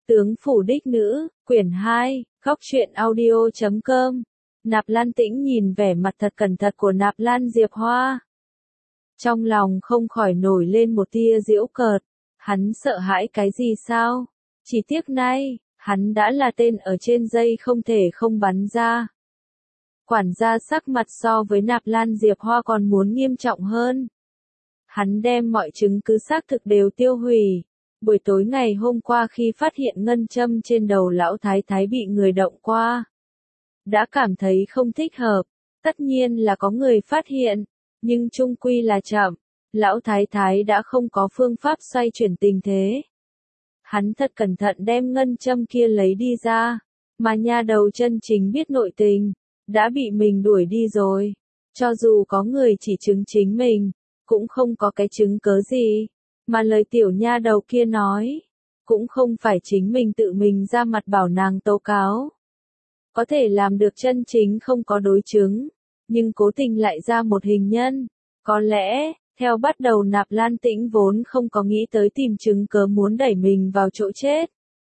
Tướng phủ đích nữ, quyển 2, Góc truyện audio.com. Nạp Lan Tĩnh nhìn vẻ mặt thật cẩn thận của Nạp Lan Diệp Hoa. Trong lòng không khỏi nổi lên một tia giễu cợt. Hắn sợ hãi cái gì sao? Chỉ tiếc nay, hắn đã là tên ở trên dây không thể không bắn ra. Quản gia sắc mặt so với Nạp Lan Diệp Hoa còn muốn nghiêm trọng hơn. Hắn đem mọi chứng cứ xác thực đều tiêu hủy. Buổi tối ngày hôm qua khi phát hiện ngân châm trên đầu lão thái thái bị người động qua, đã cảm thấy không thích hợp. Tất nhiên là có người phát hiện, nhưng chung quy là chậm. Lão thái thái đã không có phương pháp xoay chuyển tình thế. Hắn thật cẩn thận đem ngân châm kia lấy đi ra, mà nha đầu chân chính biết nội tình, đã bị mình đuổi đi rồi. Cho dù có người chỉ chứng chính mình, cũng không có cái chứng cớ gì. Mà lời tiểu nha đầu kia nói, cũng không phải chính mình tự mình ra mặt bảo nàng tố cáo. Có thể làm được chân chính không có đối chứng, nhưng cố tình lại ra một hình nhân. Có lẽ, theo bắt đầu Nạp Lan Tĩnh vốn không có nghĩ tới tìm chứng cớ muốn đẩy mình vào chỗ chết.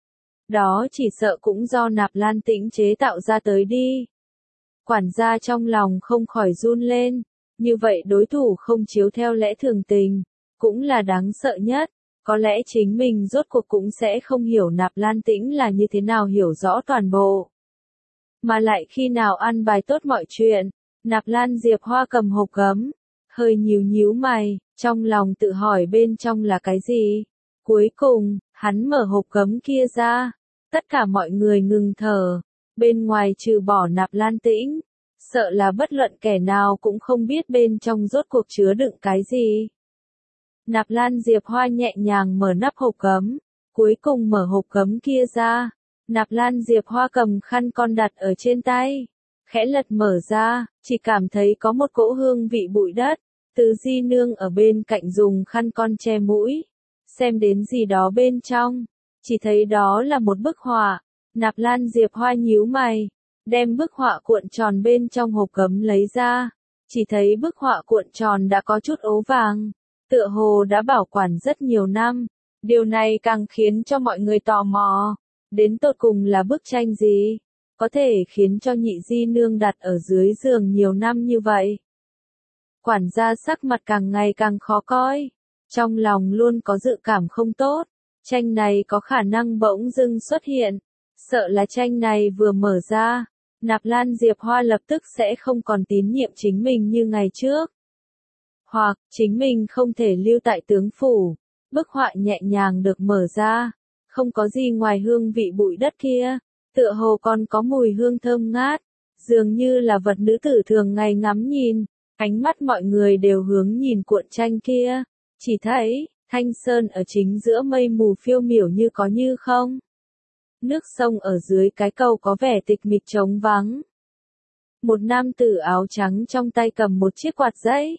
Đó chỉ sợ cũng do Nạp Lan Tĩnh chế tạo ra tới đi. Quản gia trong lòng không khỏi run lên, như vậy đối thủ không chiếu theo lẽ thường tình, cũng là đáng sợ nhất. Có lẽ chính mình rốt cuộc cũng sẽ không hiểu Nạp Lan Tĩnh là như thế nào hiểu rõ toàn bộ. Mà lại khi nào ăn bài tốt mọi chuyện, Nạp Lan Diệp Hoa cầm hộp gấm, hơi nhíu mày, trong lòng tự hỏi bên trong là cái gì. Cuối cùng, hắn mở hộp gấm kia ra, tất cả mọi người ngừng thở, bên ngoài trừ bỏ Nạp Lan Tĩnh, sợ là bất luận kẻ nào cũng không biết bên trong rốt cuộc chứa đựng cái gì. Nạp Lan Diệp Hoa nhẹ nhàng mở nắp hộp gấm, cuối cùng mở hộp gấm kia ra. Nạp Lan Diệp Hoa cầm khăn con đặt ở trên tay, khẽ lật mở ra, chỉ cảm thấy có một cỗ hương vị bụi đất. Từ Di Nương ở bên cạnh dùng khăn con che mũi, xem đến gì đó bên trong, chỉ thấy đó là một bức họa. Nạp Lan Diệp Hoa nhíu mày, đem bức họa cuộn tròn bên trong hộp gấm lấy ra, chỉ thấy bức họa cuộn tròn đã có chút ố vàng, tựa hồ đã bảo quản rất nhiều năm. Điều này càng khiến cho mọi người tò mò, đến tột cùng là bức tranh gì, có thể khiến cho nhị Di Nương đặt ở dưới giường nhiều năm như vậy. Quản gia sắc mặt càng ngày càng khó coi, trong lòng luôn có dự cảm không tốt, tranh này có khả năng bỗng dưng xuất hiện, sợ là tranh này vừa mở ra, Nạp Lan Diệp Hoa lập tức sẽ không còn tín nhiệm chính mình như ngày trước. Hoặc, chính mình không thể lưu tại tướng phủ. Bức họa nhẹ nhàng được mở ra, không có gì ngoài hương vị bụi đất kia, tựa hồ còn có mùi hương thơm ngát, dường như là vật nữ tử thường ngày ngắm nhìn. Ánh mắt mọi người đều hướng nhìn cuộn tranh kia, chỉ thấy, thanh sơn ở chính giữa mây mù phiêu miểu như có như không. Nước sông ở dưới cái cầu có vẻ tịch mịch trống vắng. Một nam tử áo trắng trong tay cầm một chiếc quạt giấy.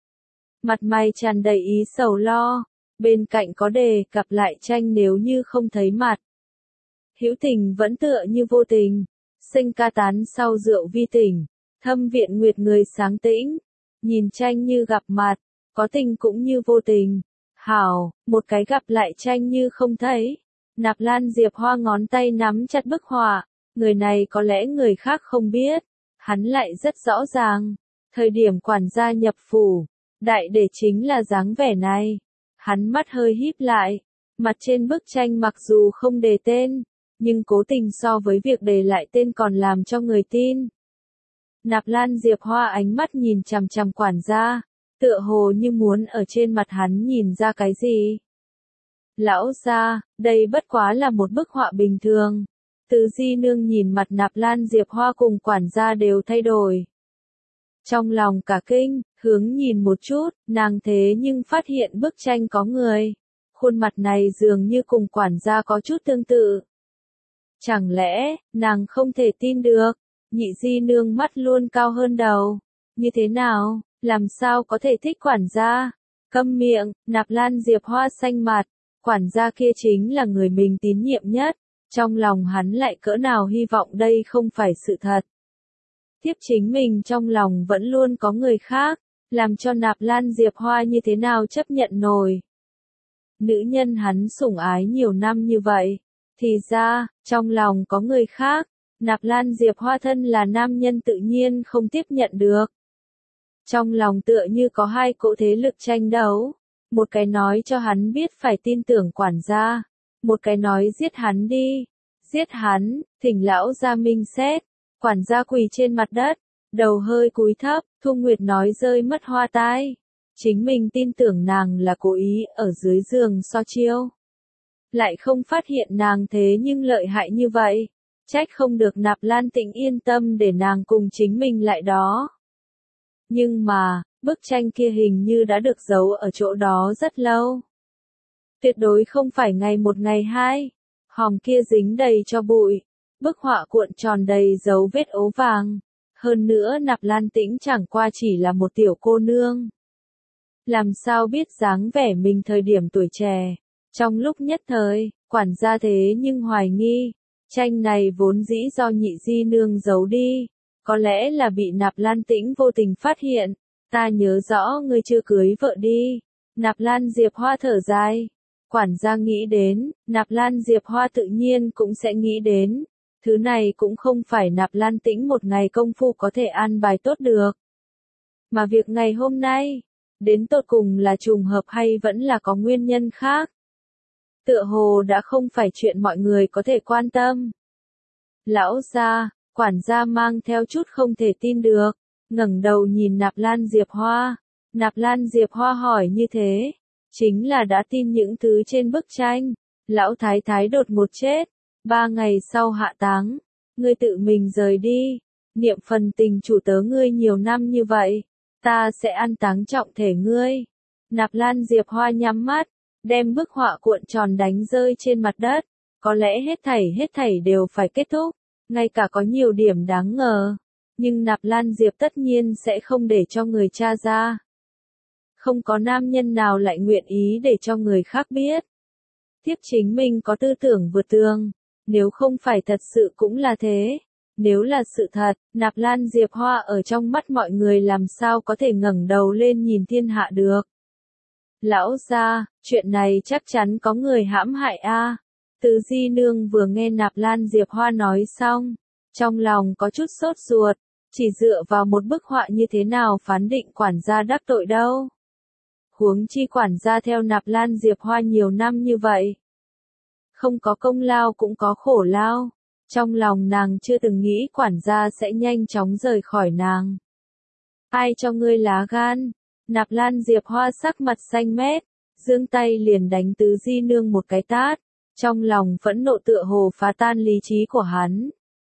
Mặt mày tràn đầy ý sầu lo, bên cạnh có đề cập lại tranh nếu như không thấy mặt. Hữu tình vẫn tựa như vô tình, sinh ca tán sau rượu vi tỉnh, thâm viện nguyệt người sáng tĩnh. Nhìn tranh như gặp mặt, có tình cũng như vô tình. Hảo, một cái gặp lại tranh như không thấy. Nạp Lan Diệp Hoa ngón tay nắm chặt bức họa, người này có lẽ người khác không biết, hắn lại rất rõ ràng. Thời điểm quản gia nhập phủ, đại để chính là dáng vẻ này. Hắn mắt hơi híp lại, mặt trên bức tranh mặc dù không đề tên, nhưng cố tình so với việc đề lại tên còn làm cho người tin. Nạp Lan Diệp Hoa ánh mắt nhìn chằm chằm quản gia, tựa hồ như muốn ở trên mặt hắn nhìn ra cái gì. Lão gia, đây bất quá là một bức họa bình thường. Từ Di Nương nhìn mặt Nạp Lan Diệp Hoa cùng quản gia đều thay đổi. Trong lòng cả kinh, hướng nhìn một chút, nàng thế nhưng phát hiện bức tranh có người. Khuôn mặt này dường như cùng quản gia có chút tương tự. Chẳng lẽ, nàng không thể tin được. Nhị Di Nương mắt luôn cao hơn đầu. Như thế nào, làm sao có thể thích quản gia? Câm miệng, Nạp Lan Diệp Hoa xanh mặt. Quản gia kia chính là người mình tín nhiệm nhất. Trong lòng hắn lại cỡ nào hy vọng đây không phải sự thật. Tiếp chính mình trong lòng vẫn luôn có người khác, làm cho Nạp Lan Diệp Hoa như thế nào chấp nhận nổi. Nữ nhân hắn sủng ái nhiều năm như vậy, Thì ra, trong lòng có người khác, Nạp Lan Diệp Hoa thân là nam nhân tự nhiên không tiếp nhận được. Trong lòng tựa như có hai cỗ thế lực tranh đấu, một cái nói cho hắn biết phải tin tưởng quản gia, một cái nói giết hắn đi, giết hắn, thỉnh lão ra minh xét, quản gia quỳ trên mặt đất, đầu hơi cúi thấp, Thu Nguyệt nói rơi mất hoa tai, chính mình tin tưởng nàng là cố ý ở dưới giường so chiêu. Lại không phát hiện nàng thế nhưng lợi hại như vậy, trách không được Nạp Lan Tĩnh yên tâm để nàng cùng chính mình lại đó. Nhưng mà, bức tranh kia hình như đã được giấu ở chỗ đó rất lâu. Tuyệt đối không phải ngày một ngày hai, hòm kia dính đầy cho bụi, bức họa cuộn tròn đầy dấu vết ố vàng. Hơn nữa Nạp Lan Tĩnh chẳng qua chỉ là một tiểu cô nương. Làm sao biết dáng vẻ mình thời điểm tuổi trẻ, trong lúc nhất thời, quản gia thế nhưng hoài nghi, tranh này vốn dĩ do Nhị di nương giấu đi, có lẽ là bị Nạp Lan Tĩnh vô tình phát hiện, ta nhớ rõ ngươi chưa cưới vợ đi. Nạp Lan Diệp Hoa thở dài, quản gia nghĩ đến, Nạp Lan Diệp Hoa tự nhiên cũng sẽ nghĩ đến, thứ này cũng không phải Nạp Lan Tĩnh một ngày công phu có thể an bài tốt được. Mà việc ngày hôm nay, đến tột cùng là trùng hợp hay vẫn là có nguyên nhân khác? Tựa hồ đã không phải chuyện mọi người có thể quan tâm. Lão gia, quản gia mang theo chút không thể tin được, ngẩng đầu nhìn Nạp Lan Diệp Hoa. Nạp Lan Diệp Hoa hỏi như thế, chính là đã tin những thứ trên bức tranh. Lão thái thái đột ngột chết, 3 ngày sau hạ táng, ngươi tự mình rời đi, niệm phần tình chủ tớ ngươi nhiều năm như vậy, ta sẽ an táng trọng thể ngươi. Nạp Lan Diệp Hoa nhắm mắt, đem bức họa cuộn tròn đánh rơi trên mặt đất, có lẽ hết thảy đều phải kết thúc, ngay cả có nhiều điểm đáng ngờ, nhưng Nạp Lan Diệp tất nhiên sẽ không để cho người tra ra. Không có nam nhân nào lại nguyện ý để cho người khác biết. Tiếp chính mình có tư tưởng vượt tường, nếu không phải thật sự cũng là thế. Nếu là sự thật, Nạp Lan Diệp Hoa ở trong mắt mọi người làm sao có thể ngẩng đầu lên nhìn thiên hạ được. Lão gia, chuyện này chắc chắn có người hãm hại a. Từ Di Nương vừa nghe Nạp Lan Diệp Hoa nói xong, trong lòng có chút sốt ruột, chỉ dựa vào một bức họa như thế nào phán định quản gia đắc tội đâu. Huống chi quản gia theo Nạp Lan Diệp Hoa nhiều năm như vậy. Không có công lao cũng có khổ lao, trong lòng nàng chưa từng nghĩ quản gia sẽ nhanh chóng rời khỏi nàng. Ai cho ngươi lá gan? Nạp Lan Diệp Hoa sắc mặt xanh mét, giương tay liền đánh Từ Di Nương một cái tát, trong lòng phẫn nộ tựa hồ phá tan lý trí của hắn.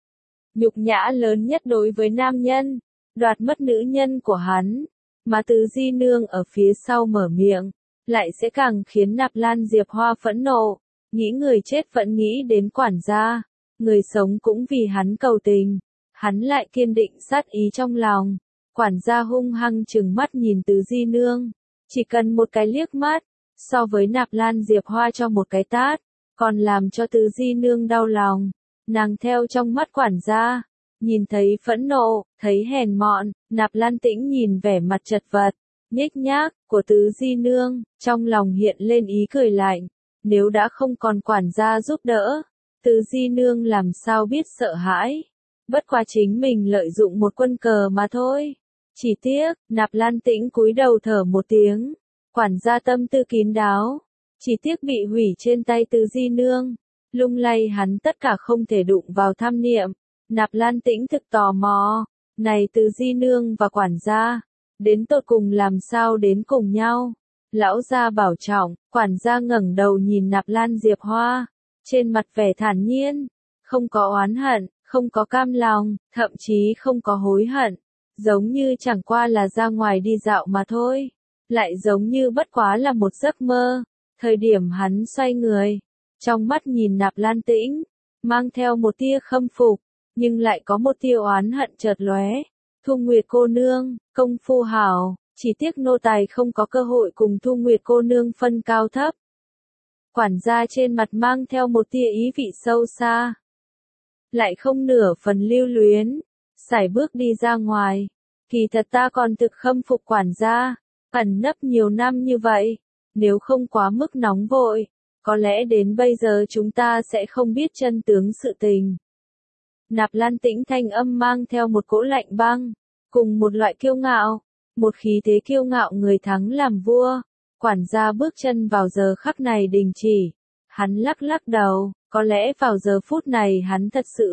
Nhục nhã lớn nhất đối với nam nhân, đoạt mất nữ nhân của hắn, mà Từ Di Nương ở phía sau mở miệng, lại sẽ càng khiến Nạp Lan Diệp Hoa phẫn nộ, nghĩ người chết vẫn nghĩ đến quản gia, người sống cũng vì hắn cầu tình, hắn lại kiên định sát ý trong lòng. Quản gia hung hăng trừng mắt nhìn Từ Di Nương, chỉ cần một cái liếc mắt, so với Nạp Lan Diệp Hoa cho một cái tát, còn làm cho Từ Di Nương đau lòng. Nàng theo trong mắt quản gia, nhìn thấy phẫn nộ, thấy hèn mọn, Nạp Lan Tĩnh nhìn vẻ mặt chật vật, nhếch nhác của Từ Di Nương, trong lòng hiện lên ý cười lạnh, nếu đã không còn quản gia giúp đỡ, Từ Di Nương làm sao biết sợ hãi, bất quá chính mình lợi dụng một quân cờ mà thôi. Chỉ tiếc, Nạp Lan Tĩnh cúi đầu thở một tiếng, quản gia tâm tư kín đáo, chỉ tiếc bị hủy trên tay Từ Di Nương, lung lay hắn tất cả không thể đụng vào tham niệm. Nạp Lan Tĩnh thực tò mò, này Từ Di Nương và quản gia, đến tột cùng làm sao đến cùng nhau. Lão gia bảo trọng, quản gia ngẩng đầu nhìn Nạp Lan Diệp Hoa, trên mặt vẻ thản nhiên, không có oán hận, không có cam lòng, thậm chí không có hối hận. Giống như chẳng qua là ra ngoài đi dạo mà thôi, lại giống như bất quá là một giấc mơ. Thời điểm hắn xoay người, trong mắt nhìn Nạp Lan Tĩnh, mang theo một tia khâm phục, nhưng lại có một tia oán hận chợt lóe. Thu Nguyệt cô nương, công phu hảo, chỉ tiếc nô tài không có cơ hội cùng Thu Nguyệt cô nương phân cao thấp. Quản gia trên mặt mang theo một tia ý vị sâu xa, lại không nửa phần lưu luyến. Sải bước đi ra ngoài, kỳ thật ta còn thực khâm phục quản gia, ẩn nấp nhiều năm như vậy, nếu không quá mức nóng vội, có lẽ đến bây giờ chúng ta sẽ không biết chân tướng sự tình. Nạp Lan Tĩnh thanh âm mang theo một cỗ lạnh băng, cùng một loại kiêu ngạo, một khí thế kiêu ngạo người thắng làm vua. Quản gia bước chân vào giờ khắc này đình chỉ, hắn lắc lắc đầu, có lẽ vào giờ phút này hắn thật sự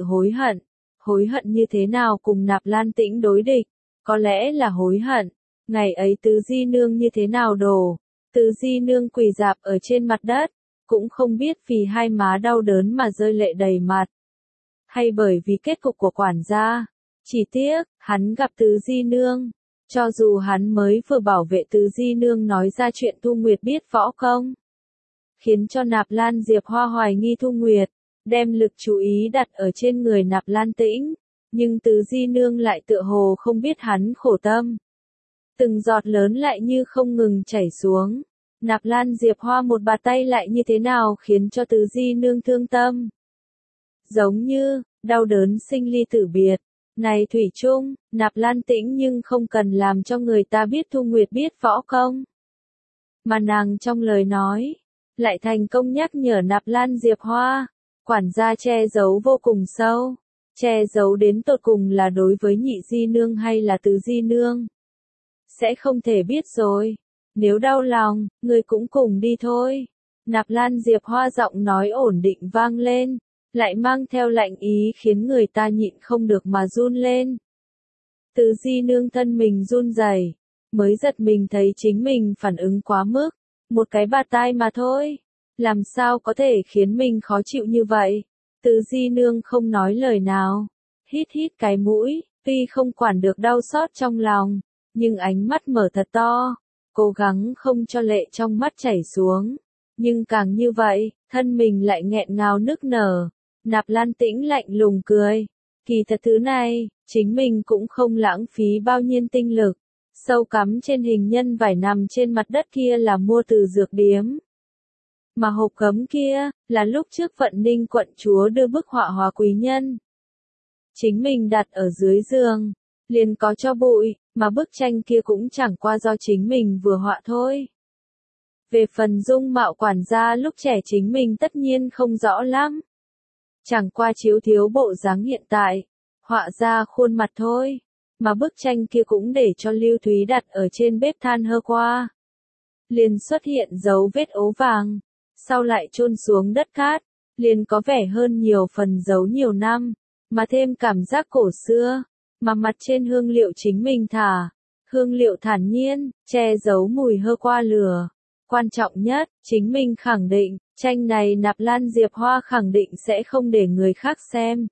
hối hận như thế nào cùng Nạp Lan Tĩnh đối địch, có lẽ là hối hận, ngày ấy Tứ Di Nương như thế nào đổ, Tứ Di Nương quỳ rạp ở trên mặt đất, cũng không biết vì hai má đau đớn mà rơi lệ đầy mặt, hay bởi vì kết cục của quản gia, chỉ tiếc, hắn gặp Tứ Di Nương. Cho dù hắn mới vừa bảo vệ Tứ Di Nương nói ra chuyện Thu Nguyệt biết võ công, khiến cho Nạp Lan Diệp Hoa hoài nghi Thu Nguyệt, đem lực chú ý đặt ở trên người Nạp Lan Tĩnh, nhưng Tứ Di Nương lại tựa hồ không biết hắn khổ tâm. Từng giọt lớn lại như không ngừng chảy xuống, Nạp Lan Diệp Hoa một bàn tay lại như thế nào khiến cho Tứ Di Nương thương tâm. Giống như, đau đớn sinh ly tử biệt. Này thủy chung, Nạp Lan Tĩnh nhưng không cần làm cho người ta biết Thu Nguyệt biết võ công. Mà nàng trong lời nói, lại thành công nhắc nhở Nạp Lan Diệp Hoa, quản gia che giấu vô cùng sâu, che giấu đến tột cùng là đối với Nhị Di Nương hay là Tứ Di Nương. Sẽ không thể biết rồi, nếu đau lòng, người cũng cùng đi thôi. Nạp Lan Diệp Hoa giọng nói ổn định vang lên, lại mang theo lạnh ý khiến người ta nhịn không được mà run lên. Tứ Di Nương thân mình run rẩy, mới giật mình thấy chính mình phản ứng quá mức, một cái bạt tai mà thôi, làm sao có thể khiến mình khó chịu như vậy. Tứ Di Nương không nói lời nào, hít hít cái mũi, tuy không quản được đau xót trong lòng, nhưng ánh mắt mở thật to, cố gắng không cho lệ trong mắt chảy xuống, nhưng càng như vậy, thân mình lại nghẹn ngào nức nở. Nạp Lan Tĩnh lạnh lùng cười, kỳ thật thứ này, chính mình cũng không lãng phí bao nhiêu tinh lực, sâu cắm trên hình nhân vải nằm trên mặt đất kia là mua từ dược điếm. Mà hộp gấm kia, là lúc trước Vận Ninh quận chúa đưa bức họa Hóa Quý Nhân. Chính mình đặt ở dưới giường, liền có cho bụi, mà bức tranh kia cũng chẳng qua do chính mình vừa họa thôi. Về phần dung mạo quản gia lúc trẻ chính mình tất nhiên không rõ lắm. Chẳng qua chiếu thiếu bộ dáng hiện tại, họa ra khuôn mặt thôi, mà bức tranh kia cũng để cho Lưu Thúy đặt ở trên bếp than hơ qua. Liền xuất hiện dấu vết ố vàng, sau lại chôn xuống đất cát, liền có vẻ hơn nhiều phần dấu nhiều năm, mà thêm cảm giác cổ xưa, mà mặt trên hương liệu chính mình thả, hương liệu thản nhiên, che giấu mùi hơ qua lửa. Quan trọng nhất, chính mình khẳng định, tranh này Nạp Lan Diệp Hoa khẳng định sẽ không để người khác xem.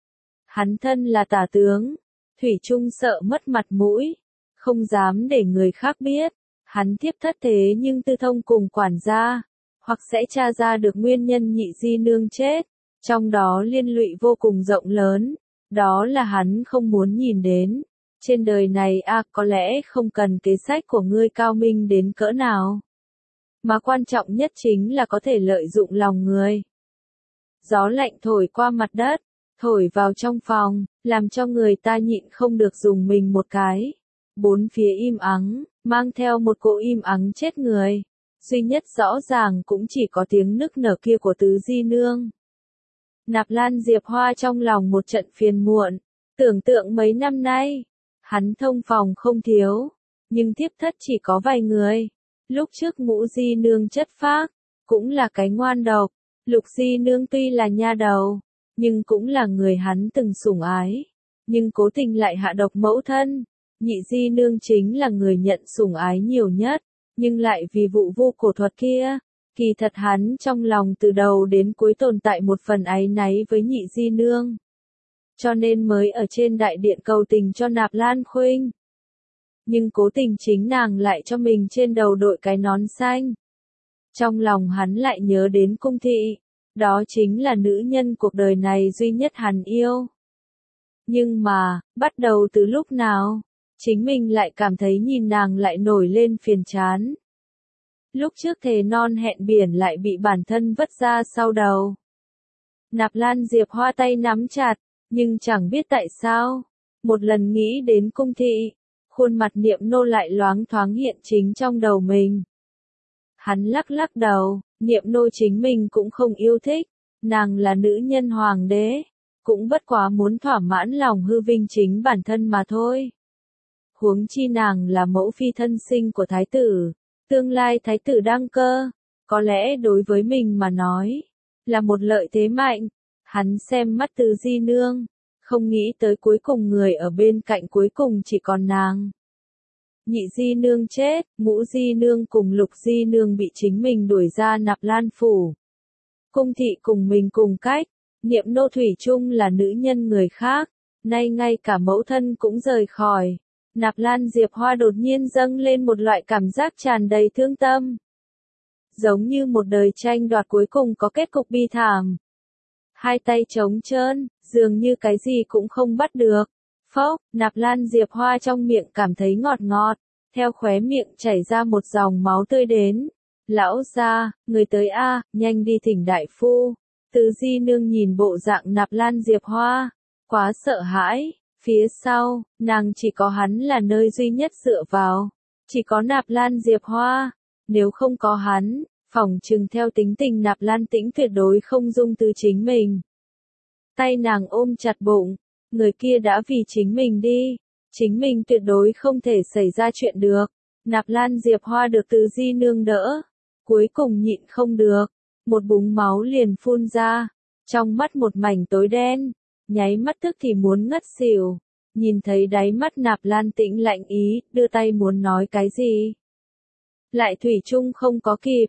Hắn thân là tả tướng, thủy chung sợ mất mặt mũi, không dám để người khác biết, hắn tiếp thất thế nhưng tư thông cùng quản gia, hoặc sẽ tra ra được nguyên nhân Nhị Di Nương chết, trong đó liên lụy vô cùng rộng lớn, đó là hắn không muốn nhìn đến. Trên đời này có lẽ không cần kế sách của ngươi cao minh đến cỡ nào. Mà quan trọng nhất chính là có thể lợi dụng lòng người. Gió lạnh thổi qua mặt đất, thổi vào trong phòng, làm cho người ta nhịn không được dùng mình một cái. Bốn phía im ắng, mang theo một cỗ im ắng chết người. Duy nhất rõ ràng cũng chỉ có tiếng nức nở kia của Tứ Di Nương. Nạp Lan Diệp Hoa trong lòng một trận phiền muộn, tưởng tượng mấy năm nay, hắn thông phòng không thiếu, nhưng tiếp thất chỉ có vài người. Lúc trước Ngũ Di Nương chất phác, cũng là cái ngoan độc, Lục Di Nương tuy là nha đầu, nhưng cũng là người hắn từng sủng ái, nhưng cố tình lại hạ độc mẫu thân. Nhị Di Nương chính là người nhận sủng ái nhiều nhất, nhưng lại vì vụ vô cổ thuật kia, kỳ thật hắn trong lòng từ đầu đến cuối tồn tại một phần áy náy với Nhị Di Nương. Cho nên mới ở trên đại điện cầu tình cho Nạp Lan Khuynh. Nhưng cố tình chính nàng lại cho mình trên đầu đội cái nón xanh. Trong lòng hắn lại nhớ đến Cung Thị, đó chính là nữ nhân cuộc đời này duy nhất hắn yêu. Nhưng mà, bắt đầu từ lúc nào, chính mình lại cảm thấy nhìn nàng lại nổi lên phiền chán. Lúc trước thề non hẹn biển lại bị bản thân vất ra sau đầu. Nạp Lan Diệp Hoa tay nắm chặt, nhưng chẳng biết tại sao, một lần nghĩ đến Cung Thị, khuôn mặt Niệm Nô lại loáng thoáng hiện chính trong đầu mình. Hắn lắc lắc đầu, Niệm Nô chính mình cũng không yêu thích, nàng là nữ nhân hoàng đế, cũng bất quá muốn thỏa mãn lòng hư vinh chính bản thân mà thôi. Huống chi nàng là mẫu phi thân sinh của thái tử, tương lai thái tử đăng cơ, có lẽ đối với mình mà nói, là một lợi thế mạnh. Hắn xem mắt Từ Di Nương, không nghĩ tới cuối cùng người ở bên cạnh cuối cùng chỉ còn nàng. Nhị Di Nương chết, Ngũ Di Nương cùng Lục Di Nương bị chính mình đuổi ra Nạp Lan phủ. Cung thị cùng mình cùng cách, Niệm Nô thủy chung là nữ nhân người khác, nay ngay cả mẫu thân cũng rời khỏi. Nạp Lan Diệp Hoa đột nhiên dâng lên một loại cảm giác tràn đầy thương tâm. Giống như một đời tranh đoạt cuối cùng có kết cục bi thảm. Hai tay trống trơn, dường như cái gì cũng không bắt được. Phốc, Nạp Lan Diệp Hoa trong miệng cảm thấy ngọt ngọt, theo khóe miệng chảy ra một dòng máu tươi đến. Lão gia, người tới a, nhanh đi thỉnh đại phu. Từ Di Nương nhìn bộ dạng Nạp Lan Diệp Hoa, quá sợ hãi. Phía sau, nàng chỉ có hắn là nơi duy nhất dựa vào. Chỉ có Nạp Lan Diệp Hoa. Nếu không có hắn, phỏng chừng theo tính tình Nạp Lan Tĩnh tuyệt đối không dung từ chính mình. Tay nàng ôm chặt bụng, người kia đã vì chính mình đi. Chính mình tuyệt đối không thể xảy ra chuyện được. Nạp Lan Diệp Hoa được Từ Di Nương đỡ. Cuối cùng nhịn không được. Một búng máu liền phun ra. Trong mắt một mảnh tối đen. Nháy mắt tức thì muốn ngất xỉu. Nhìn thấy đáy mắt Nạp Lan Tĩnh lạnh ý, đưa tay muốn nói cái gì. Lại thủy chung không có kịp.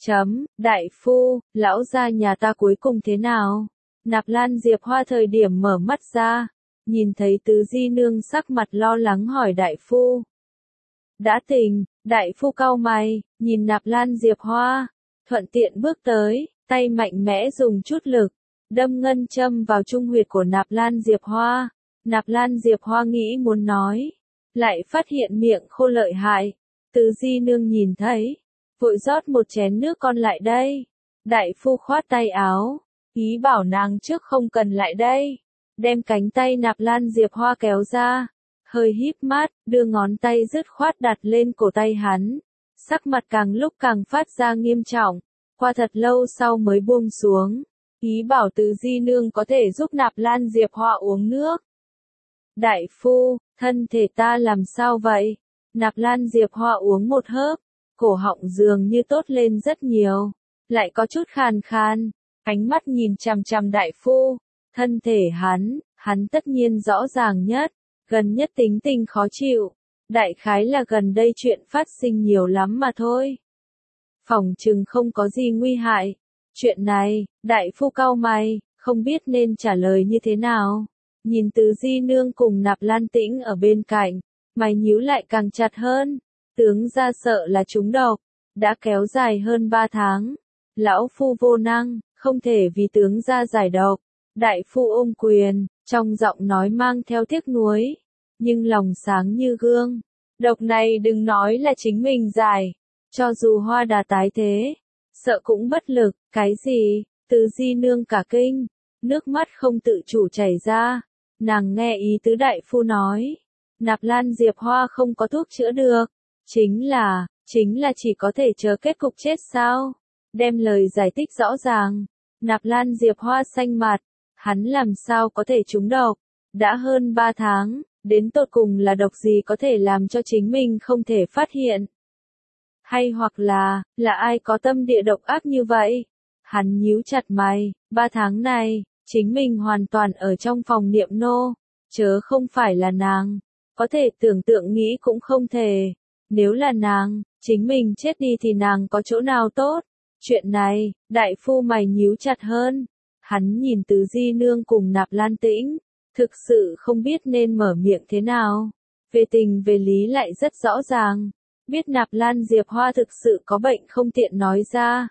Đại phu, lão gia nhà ta cuối cùng thế nào? Nạp Lan Diệp Hoa thời điểm mở mắt ra. Nhìn thấy Từ Di Nương sắc mặt lo lắng hỏi đại phu. Đã tỉnh, đại phu cau mày, nhìn Nạp Lan Diệp Hoa. Thuận tiện bước tới, tay mạnh mẽ dùng chút lực. Đâm ngân châm vào trung huyệt của Nạp Lan Diệp Hoa. Nạp Lan Diệp Hoa nghĩ muốn nói. Lại phát hiện miệng khô lợi hại. Từ Di Nương nhìn thấy. Vội rót một chén nước con lại đây. Đại phu khoát tay áo. Ý bảo nàng trước không cần lại đây. Đem cánh tay Nạp Lan Diệp Hoa kéo ra. Hơi híp mắt, đưa ngón tay dứt khoát đặt lên cổ tay hắn. Sắc mặt càng lúc càng phát ra nghiêm trọng. Qua thật lâu sau mới buông xuống. Ý bảo Từ Di Nương có thể giúp Nạp Lan Diệp Hoa uống nước. Đại phu, thân thể ta làm sao vậy? Nạp Lan Diệp Hoa uống một hớp, cổ họng dường như tốt lên rất nhiều, lại có chút khàn khàn, ánh mắt nhìn chằm chằm đại phu. Thân thể hắn tất nhiên rõ ràng nhất, gần nhất tính tình khó chịu, đại khái là gần đây chuyện phát sinh nhiều lắm mà thôi. Phỏng chừng không có gì nguy hại. Chuyện này, đại phu cau mày, không biết nên trả lời như thế nào. Nhìn Từ Di Nương cùng Nạp Lan Tĩnh ở bên cạnh, mày nhíu lại càng chặt hơn. Tướng gia sợ là trúng độc, đã kéo dài hơn 3 tháng. Lão phu vô năng, không thể vì tướng gia giải độc. Đại phu ôm quyền, trong giọng nói mang theo tiếc nuối, nhưng lòng sáng như gương. Độc này đừng nói là chính mình giải, cho dù Hoa Đà tái thế, sợ cũng bất lực. Cái gì? Từ Di Nương cả kinh, nước mắt không tự chủ chảy ra. Nàng nghe ý tứ đại phu nói, Nạp Lan Diệp Hoa không có thuốc chữa được, chính là chỉ có thể chờ kết cục chết sao? Đem lời giải thích rõ ràng. Nạp Lan Diệp Hoa xanh mặt, hắn làm sao có thể trúng độc? Đã hơn 3 tháng, đến tột cùng là độc gì có thể làm cho chính mình không thể phát hiện? Hay hoặc là ai có tâm địa độc ác như vậy? Hắn nhíu chặt mày, 3 tháng này, chính mình hoàn toàn ở trong phòng Niệm Nô, chớ không phải là nàng, có thể tưởng tượng nghĩ cũng không thể. Nếu là nàng, chính mình chết đi thì nàng có chỗ nào tốt? Chuyện này, đại phu mày nhíu chặt hơn. Hắn nhìn Từ Di Nương cùng Nạp Lan Tĩnh, thực sự không biết nên mở miệng thế nào. Về tình về lý lại rất rõ ràng. Biết Nạp Lan Diệp Hoa thực sự có bệnh không tiện nói ra.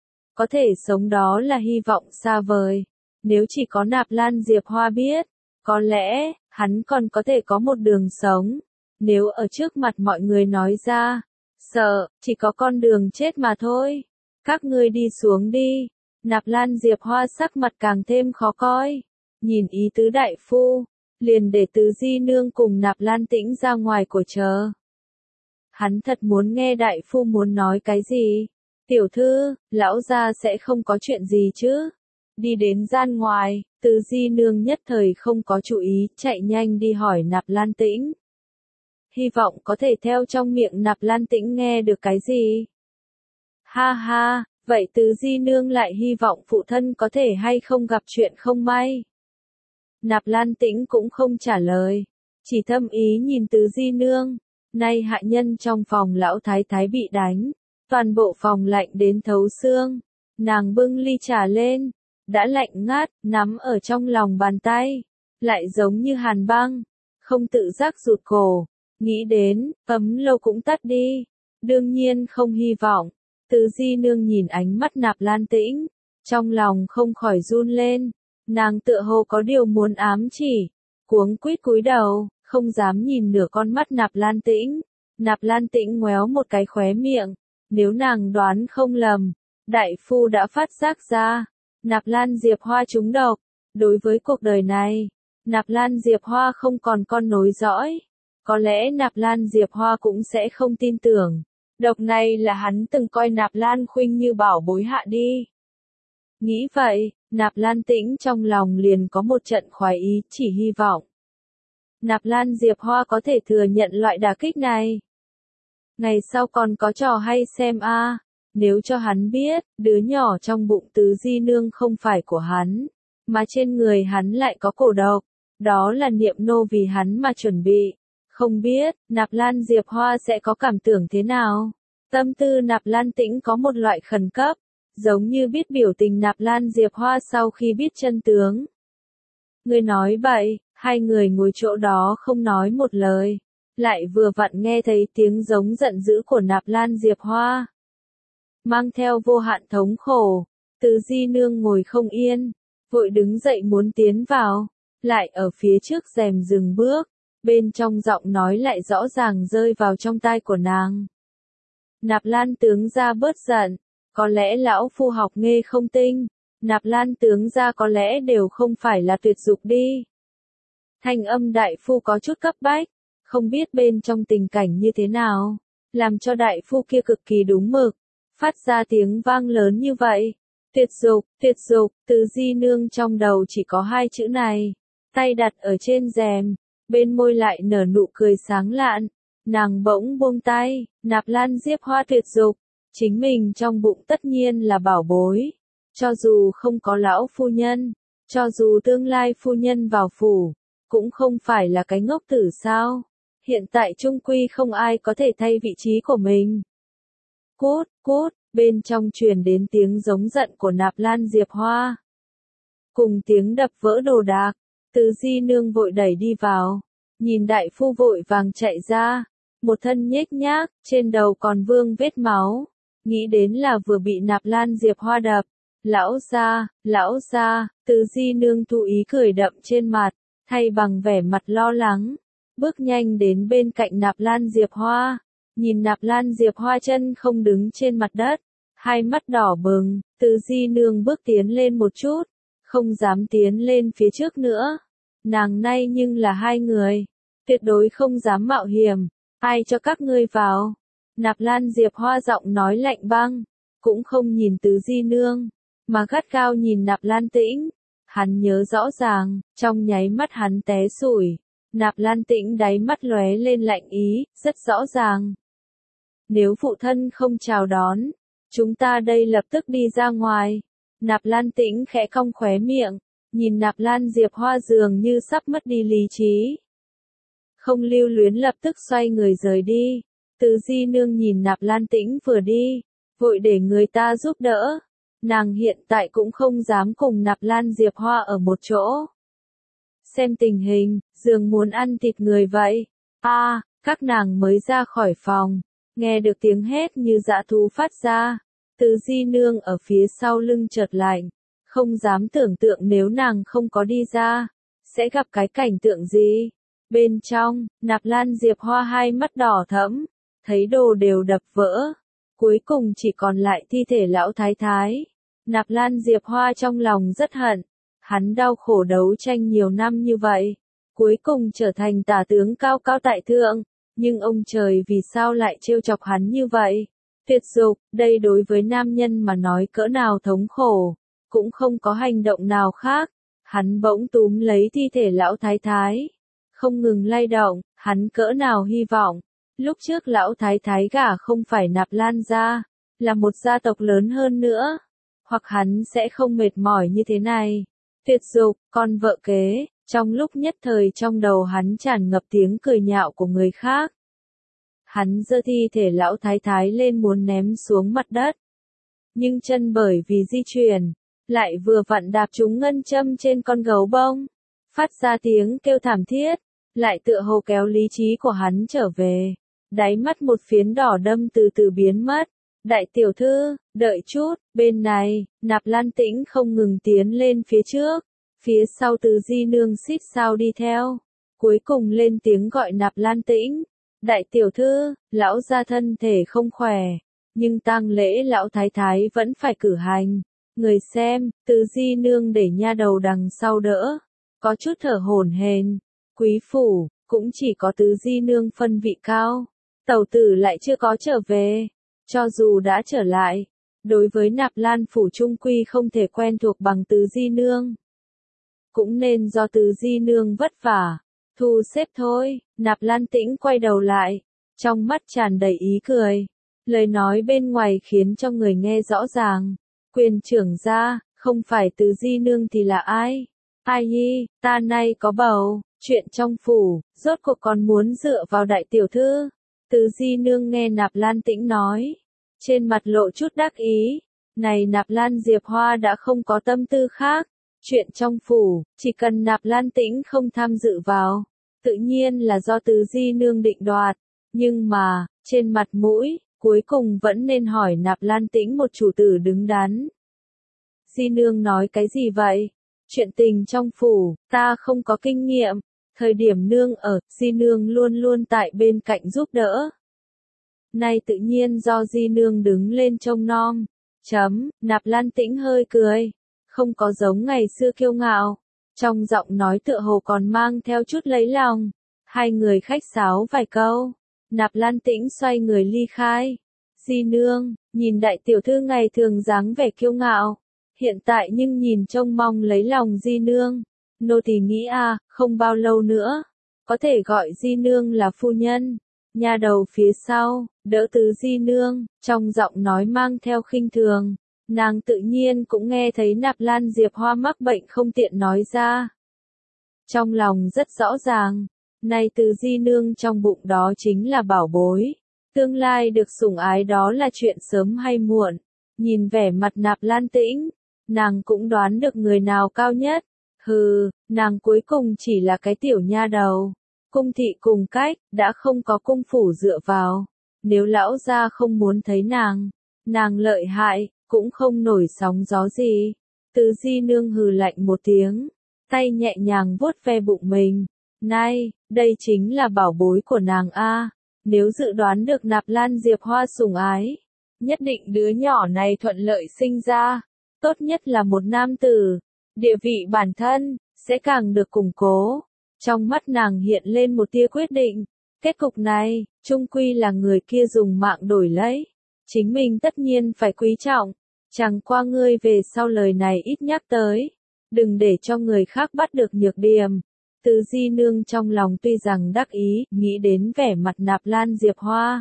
Có thể sống đó là hy vọng xa vời. Nếu chỉ có Nạp Lan Diệp Hoa biết, có lẽ, hắn còn có thể có một đường sống. Nếu ở trước mặt mọi người nói ra, sợ, chỉ có con đường chết mà thôi. Các ngươi đi xuống đi. Nạp Lan Diệp Hoa sắc mặt càng thêm khó coi. Nhìn ý tứ đại phu, liền để Từ Di Nương cùng Nạp Lan Tĩnh ra ngoài của chờ. Hắn thật muốn nghe đại phu muốn nói cái gì. Tiểu thư, lão gia sẽ không có chuyện gì chứ? Đi đến gian ngoài, Từ Di Nương nhất thời không có chú ý, chạy nhanh đi hỏi Nạp Lan Tĩnh. Hy vọng có thể theo trong miệng Nạp Lan Tĩnh nghe được cái gì. Ha ha, vậy Từ Di Nương lại hy vọng phụ thân có thể hay không gặp chuyện không may. Nạp Lan Tĩnh cũng không trả lời, chỉ thâm ý nhìn Từ Di Nương. Nay hạ nhân trong phòng lão thái thái bị đánh, toàn bộ phòng lạnh đến thấu xương. Nàng bưng ly trà lên, đã lạnh ngắt, nắm ở trong lòng bàn tay, lại giống như hàn băng, không tự giác rụt cổ, nghĩ đến, ấm lâu cũng tắt đi, đương nhiên không hy vọng. Từ Di Nương nhìn ánh mắt Nạp Lan Tĩnh, trong lòng không khỏi run lên, nàng tựa hồ có điều muốn ám chỉ, cuống quýt cúi đầu, không dám nhìn nửa con mắt Nạp Lan Tĩnh. Nạp Lan Tĩnh ngoéo một cái khóe miệng, nếu nàng đoán không lầm, đại phu đã phát giác ra, Nạp Lan Diệp Hoa trúng độc. Đối với cuộc đời này, Nạp Lan Diệp Hoa không còn con nối dõi, có lẽ Nạp Lan Diệp Hoa cũng sẽ không tin tưởng. Độc này là hắn từng coi Nạp Lan Khuynh như bảo bối hạ đi. Nghĩ vậy, Nạp Lan Tĩnh trong lòng liền có một trận khoái ý, chỉ hy vọng Nạp Lan Diệp Hoa có thể thừa nhận loại đả kích này. Ngày sau còn có trò hay xem a. Nếu cho hắn biết, đứa nhỏ trong bụng Từ Di Nương không phải của hắn, mà trên người hắn lại có cổ độc, đó là Niệm Nô vì hắn mà chuẩn bị. Không biết, Nạp Lan Diệp Hoa sẽ có cảm tưởng thế nào? Tâm tư Nạp Lan Tĩnh có một loại khẩn cấp, giống như biết biểu tình Nạp Lan Diệp Hoa sau khi biết chân tướng. Người nói bậy, hai người ngồi chỗ đó không nói một lời, lại vừa vặn nghe thấy tiếng giống giận dữ của Nạp Lan Diệp Hoa. Mang theo vô hạn thống khổ, Từ Di Nương ngồi không yên, vội đứng dậy muốn tiến vào, lại ở phía trước rèm dừng bước, bên trong giọng nói lại rõ ràng rơi vào trong tai của nàng. Nạp Lan tướng gia bớt giận, có lẽ lão phu học nghề không tinh, Nạp Lan tướng gia có lẽ đều không phải là tuyệt dục đi. Thanh âm đại phu có chút cấp bách, không biết bên trong tình cảnh như thế nào, làm cho đại phu kia cực kỳ đúng mực, phát ra tiếng vang lớn như vậy. Tuyệt dục, Từ Di Nương trong đầu chỉ có hai chữ này, tay đặt ở trên rèm, bên môi lại nở nụ cười sáng lạn, nàng bỗng buông tay, Nạp Lan Diệp Hoa tuyệt dục, chính mình trong bụng tất nhiên là bảo bối, cho dù không có lão phu nhân, cho dù tương lai phu nhân vào phủ, cũng không phải là cái ngốc tử sao, hiện tại chung quy không ai có thể thay vị trí của mình. Cút, cút, bên trong truyền đến tiếng giống giận của Nạp Lan Diệp Hoa. Cùng tiếng đập vỡ đồ đạc, Từ Di Nương vội đẩy đi vào, nhìn đại phu vội vàng chạy ra, một thân nhếch nhác, trên đầu còn vương vết máu, nghĩ đến là vừa bị Nạp Lan Diệp Hoa đập. Lão gia, Từ Di Nương thu ý cười đậm trên mặt, thay bằng vẻ mặt lo lắng, bước nhanh đến bên cạnh Nạp Lan Diệp Hoa, nhìn Nạp Lan Diệp Hoa chân không đứng trên mặt đất, hai mắt đỏ bừng, Từ Di Nương bước tiến lên một chút, không dám tiến lên phía trước nữa. Nàng nay nhưng là hai người, tuyệt đối không dám mạo hiểm, ai cho các ngươi vào. Nạp Lan Diệp Hoa giọng nói lạnh băng, cũng không nhìn Từ Di Nương, mà gắt gao nhìn Nạp Lan Tĩnh. Hắn nhớ rõ ràng, trong nháy mắt hắn té xủi, Nạp Lan Tĩnh đáy mắt lóe lên lạnh ý, rất rõ ràng. Nếu phụ thân không chào đón, chúng ta đây lập tức đi ra ngoài. Nạp Lan Tĩnh khẽ cong khóe miệng, nhìn Nạp Lan Diệp Hoa dường như sắp mất đi lý trí. Không lưu luyến lập tức xoay người rời đi. Từ Di Nương nhìn Nạp Lan Tĩnh vừa đi, vội để người ta giúp đỡ. Nàng hiện tại cũng không dám cùng Nạp Lan Diệp Hoa ở một chỗ. Xem tình hình, dường muốn ăn thịt người vậy. Các nàng mới ra khỏi phòng, nghe được tiếng hét như dã thú phát ra. Từ Di Nương ở phía sau lưng chợt lạnh, không dám tưởng tượng nếu nàng không có đi ra, sẽ gặp cái cảnh tượng gì. Bên trong, Nạp Lan Diệp Hoa hai mắt đỏ thẫm, thấy đồ đều đập vỡ, cuối cùng chỉ còn lại thi thể lão thái thái. Nạp Lan Diệp Hoa trong lòng rất hận, hắn đau khổ đấu tranh nhiều năm như vậy, cuối cùng trở thành tả tướng cao cao tại thượng, nhưng ông trời vì sao lại trêu chọc hắn như vậy? Tuyệt dục, đây đối với nam nhân mà nói cỡ nào thống khổ, cũng không có hành động nào khác. Hắn bỗng túm lấy thi thể lão thái thái, không ngừng lay động, hắn cỡ nào hy vọng. Lúc trước lão thái thái gả không phải Nạp Lan gia, là một gia tộc lớn hơn nữa, hoặc hắn sẽ không mệt mỏi như thế này. Tuyệt dục, con vợ kế, trong lúc nhất thời trong đầu hắn tràn ngập tiếng cười nhạo của người khác. Hắn giơ thi thể lão thái thái lên muốn ném xuống mặt đất. Nhưng chân bởi vì di chuyển, lại vừa vặn đạp trúng ngân châm trên con gấu bông, phát ra tiếng kêu thảm thiết, lại tựa hồ kéo lý trí của hắn trở về. Đáy mắt một phiến đỏ đâm từ từ biến mất. Đại tiểu thư, đợi chút, bên này, Nạp Lan Tĩnh không ngừng tiến lên phía trước, phía sau Từ Di nương xít sao đi theo. Cuối cùng lên tiếng gọi Nạp Lan Tĩnh. Đại tiểu thư, lão gia thân thể không khỏe, nhưng tang lễ lão thái thái vẫn phải cử hành. Người xem, Từ Di nương để nha đầu đằng sau đỡ, có chút thở hổn hển. Quý phủ, cũng chỉ có Từ Di nương phân vị cao, tẩu tử lại chưa có trở về. Cho dù đã trở lại, đối với Nạp Lan phủ trung quy không thể quen thuộc bằng Từ Di nương. Cũng nên do Từ Di nương vất vả, thu xếp thôi. Nạp Lan Tĩnh quay đầu lại, trong mắt tràn đầy ý cười. Lời nói bên ngoài khiến cho người nghe rõ ràng. Quyền trưởng gia, không phải Từ Di nương thì là ai? Ai nhi, ta nay có bầu, chuyện trong phủ, rốt cuộc còn muốn dựa vào đại tiểu thư. Từ Di nương nghe Nạp Lan Tĩnh nói, trên mặt lộ chút đắc ý. Này Nạp Lan Diệp Hoa đã không có tâm tư khác. Chuyện trong phủ, chỉ cần Nạp Lan Tĩnh không tham dự vào, tự nhiên là do Từ Di nương định đoạt. Nhưng mà, trên mặt mũi, cuối cùng vẫn nên hỏi Nạp Lan Tĩnh một chủ tử đứng đắn. Di nương nói cái gì vậy? Chuyện tình trong phủ, ta không có kinh nghiệm. Thời điểm nương ở, Di nương luôn luôn tại bên cạnh giúp đỡ. Nay tự nhiên do Di nương đứng lên trông nom. Nạp Lan Tĩnh hơi cười, không có giống ngày xưa kiêu ngạo, trong giọng nói tựa hồ còn mang theo chút lấy lòng. Hai người khách sáo vài câu, Nạp Lan Tĩnh xoay người ly khai. Di nương, nhìn đại tiểu thư ngày thường dáng vẻ kiêu ngạo, hiện tại nhưng nhìn trông mong lấy lòng Di nương. Nô tỳ nghĩ không bao lâu nữa, có thể gọi Di nương là phu nhân. Nha đầu phía sau, đỡ Từ Di nương, trong giọng nói mang theo khinh thường. Nàng tự nhiên cũng nghe thấy Nạp Lan Diệp Hoa mắc bệnh không tiện nói ra. Trong lòng rất rõ ràng, nay Từ Di nương trong bụng đó chính là bảo bối. Tương lai được sủng ái đó là chuyện sớm hay muộn. Nhìn vẻ mặt Nạp Lan Tĩnh, nàng cũng đoán được người nào cao nhất. Hừ, nàng cuối cùng chỉ là cái tiểu nha đầu. Cung thị cùng cách, đã không có cung phủ dựa vào. Nếu lão gia không muốn thấy nàng lợi hại, cũng không nổi sóng gió gì. Từ Di nương hừ lạnh một tiếng, tay nhẹ nhàng vuốt ve bụng mình. Này, đây chính là bảo bối của nàng a. Nếu dự đoán được Nạp Lan Diệp Hoa sủng ái, nhất định đứa nhỏ này thuận lợi sinh ra. Tốt nhất là một nam tử, địa vị bản thân sẽ càng được củng cố. Trong mắt nàng hiện lên một tia quyết định. Kết cục này, chung quy là người kia dùng mạng đổi lấy. Chính mình tất nhiên phải quý trọng. Chẳng qua ngươi về sau lời này ít nhắc tới. Đừng để cho người khác bắt được nhược điểm. Từ Di nương trong lòng tuy rằng đắc ý, nghĩ đến vẻ mặt Nạp Lan Diệp Hoa.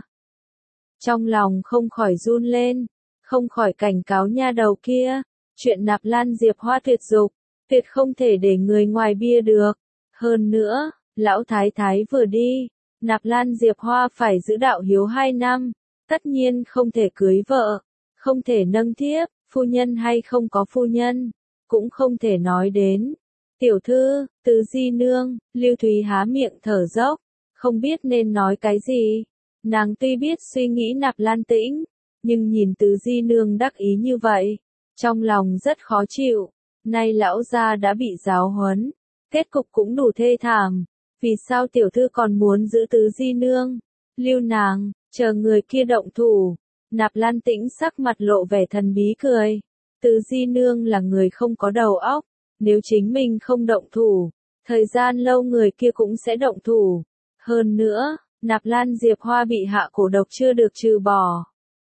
Trong lòng không khỏi run lên, không khỏi cảnh cáo nha đầu kia. Chuyện Nạp Lan Diệp Hoa tuyệt dục, tuyệt không thể để người ngoài bia được. Hơn nữa, lão thái thái vừa đi, Nạp Lan Diệp Hoa phải giữ đạo hiếu 2 năm, tất nhiên không thể cưới vợ, không thể nâng thiếp, phu nhân hay không có phu nhân, cũng không thể nói đến. Tiểu thư, Từ Di nương, Lưu Thúy há miệng thở dốc, không biết nên nói cái gì. Nàng tuy biết suy nghĩ Nạp Lan Tĩnh, nhưng nhìn Từ Di nương đắc ý như vậy, trong lòng rất khó chịu. Nay lão gia đã bị giáo huấn, kết cục cũng đủ thê thảm. Vì sao tiểu thư còn muốn giữ Từ Di nương? Lưu nàng, chờ người kia động thủ. Nạp Lan Tĩnh sắc mặt lộ vẻ thần bí cười. Từ Di nương là người không có đầu óc, nếu chính mình không động thủ, thời gian lâu người kia cũng sẽ động thủ. Hơn nữa, Nạp Lan Diệp Hoa bị hạ cổ độc chưa được trừ bỏ.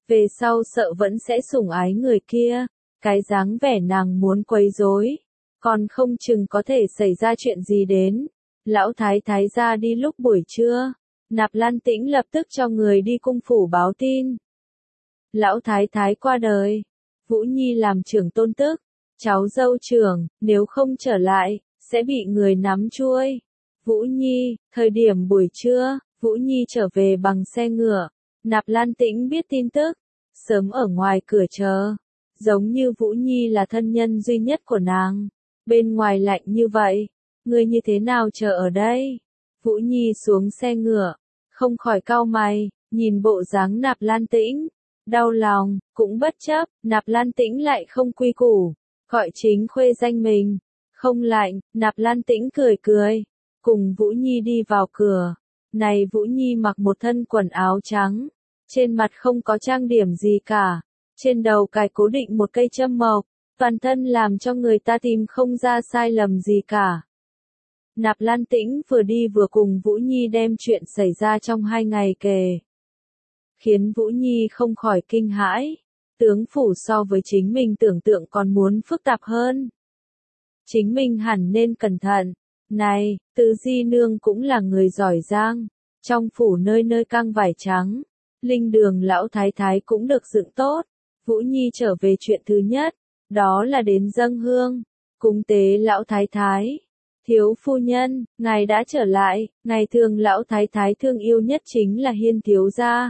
về sau sợ vẫn sẽ sủng ái người kia, cái dáng vẻ nàng muốn quấy rối, còn không chừng có thể xảy ra chuyện gì đến. Lão thái thái ra đi lúc buổi trưa, Nạp Lan Tĩnh lập tức cho người đi cung phủ báo tin. Lão thái thái qua đời, Vũ Nhi làm trưởng tôn tức, cháu dâu trưởng, nếu không trở lại, sẽ bị người nắm chuôi. Vũ Nhi, thời điểm buổi trưa, Vũ Nhi trở về bằng xe ngựa. Nạp Lan Tĩnh biết tin tức, sớm ở ngoài cửa chờ. Giống như Vũ Nhi là thân nhân duy nhất của nàng. Bên ngoài lạnh như vậy, ngươi như thế nào chờ ở đây? Vũ Nhi xuống xe ngựa, không khỏi cau mày, nhìn bộ dáng Nạp Lan Tĩnh. Đau lòng, cũng bất chấp, Nạp Lan Tĩnh lại không quy củ, gọi chính khuê danh mình. Không lạnh, Nạp Lan Tĩnh cười cười, cùng Vũ Nhi đi vào cửa. Này Vũ Nhi mặc một thân quần áo trắng, trên mặt không có trang điểm gì cả, trên đầu cài cố định một cây châm mộc, toàn thân làm cho người ta tìm không ra sai lầm gì cả. Nạp Lan Tĩnh vừa đi vừa cùng Vũ Nhi đem chuyện xảy ra trong 2 ngày kể. Khiến Vũ Nhi không khỏi kinh hãi, tướng phủ so với chính mình tưởng tượng còn muốn phức tạp hơn. Chính mình hẳn nên cẩn thận. Này, Từ Di Nương cũng là người giỏi giang, trong phủ nơi nơi căng vải trắng, linh đường lão thái thái cũng được dựng tốt. Vũ Nhi trở về chuyện thứ nhất, đó là đến dâng hương, cúng tế lão thái thái. Thiếu phu nhân, ngài đã trở lại, ngày thường lão thái thái thương yêu nhất chính là Hiên thiếu gia.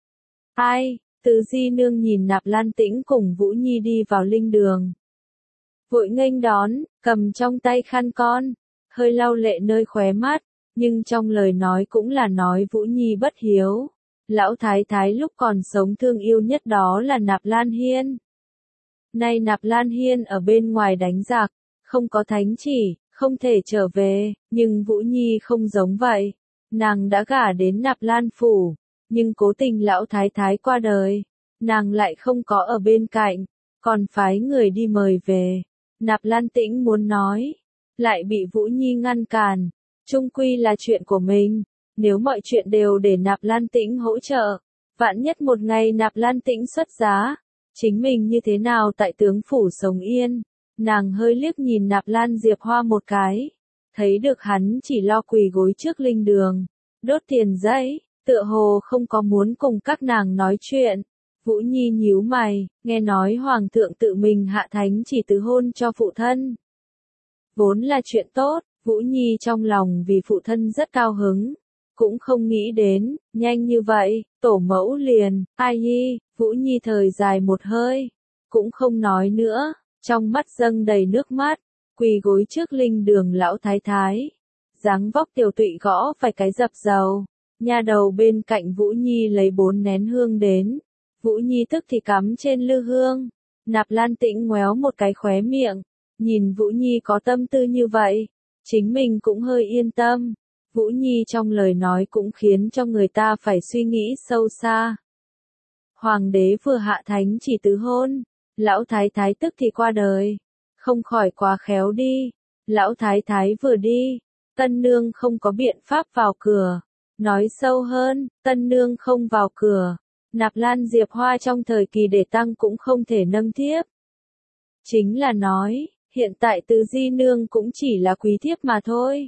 Ai, Từ Di Nương nhìn Nạp Lan Tĩnh cùng Vũ Nhi đi vào linh đường. Vội nghênh đón, cầm trong tay khăn con, hơi lau lệ nơi khóe mắt, nhưng trong lời nói cũng là nói Vũ Nhi bất hiếu. Lão thái thái lúc còn sống thương yêu nhất đó là Nạp Lan Hiên. Nay Nạp Lan Hiên ở bên ngoài đánh giặc, không có thánh chỉ, không thể trở về, nhưng Vũ Nhi không giống vậy. Nàng đã gả đến Nạp Lan phủ, nhưng cố tình lão thái thái qua đời, nàng lại không có ở bên cạnh, còn phái người đi mời về. Nạp Lan Tĩnh muốn nói, lại bị Vũ Nhi ngăn cản, chung quy là chuyện của mình, nếu mọi chuyện đều để Nạp Lan Tĩnh hỗ trợ, vạn nhất một ngày Nạp Lan Tĩnh xuất giá, chính mình như thế nào tại tướng phủ sống yên. Nàng hơi liếc nhìn Nạp Lan Diệp Hoa một cái, thấy được hắn chỉ lo quỳ gối trước linh đường, đốt tiền giấy, tựa hồ không có muốn cùng các nàng nói chuyện. Vũ Nhi nhíu mày, nghe nói Hoàng thượng tự mình hạ thánh chỉ tứ hôn cho phụ thân. Vốn là chuyện tốt, Vũ Nhi trong lòng vì phụ thân rất cao hứng, cũng không nghĩ đến, nhanh như vậy, tổ mẫu liền, ai nhi, Vũ Nhi thời dài một hơi, cũng không nói nữa, trong mắt dâng đầy nước mắt, quỳ gối trước linh đường lão thái thái, dáng vóc tiểu tụy gõ vài cái dập dầu, nha đầu bên cạnh Vũ Nhi lấy 4 nén hương đến. Vũ Nhi tức thì cắm trên lư hương. Nạp Lan Tĩnh ngoéo một cái khóe miệng, nhìn Vũ Nhi có tâm tư như vậy, chính mình cũng hơi yên tâm. Vũ Nhi trong lời nói cũng khiến cho người ta phải suy nghĩ sâu xa. Hoàng đế vừa hạ thánh chỉ tứ hôn, lão thái thái tức thì qua đời, không khỏi quá khéo đi. Lão thái thái vừa đi, tân nương không có biện pháp vào cửa. Nói sâu hơn, tân nương không vào cửa. Nạp Lan Diệp Hoa trong thời kỳ để tăng cũng không thể nâng thiếp. Chính là nói, hiện tại Từ Di Nương cũng chỉ là quý thiếp mà thôi.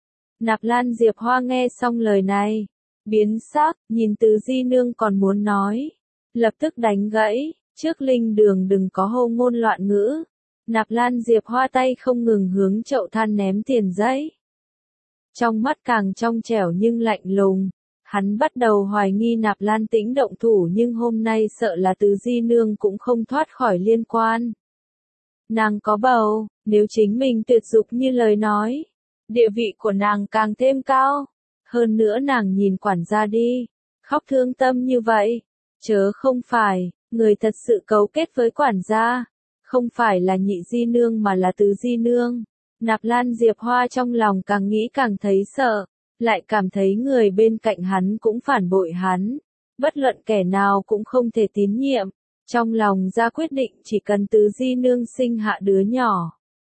Nạp Lan Diệp Hoa nghe xong lời này, biến sắc, nhìn Từ Di Nương còn muốn nói, lập tức đánh gãy, trước linh đường đừng có hô ngôn loạn ngữ. Nạp Lan Diệp Hoa tay không ngừng hướng chậu than ném tiền giấy. Trong mắt càng trong trẻo nhưng lạnh lùng. Hắn bắt đầu hoài nghi Nạp Lan Tĩnh động thủ nhưng hôm nay sợ là Từ Di Nương cũng không thoát khỏi liên quan. Nàng có bầu, nếu chính mình tuyệt dục như lời nói, địa vị của nàng càng thêm cao. Hơn nữa nàng nhìn quản gia đi, khóc thương tâm như vậy, chớ không phải, người thật sự cấu kết với quản gia, không phải là Nhị Di Nương mà là Từ Di Nương. Nạp Lan Diệp Hoa trong lòng càng nghĩ càng thấy sợ. Lại cảm thấy người bên cạnh hắn cũng phản bội hắn, bất luận kẻ nào cũng không thể tín nhiệm, trong lòng ra quyết định chỉ cần Từ Di Nương sinh hạ đứa nhỏ.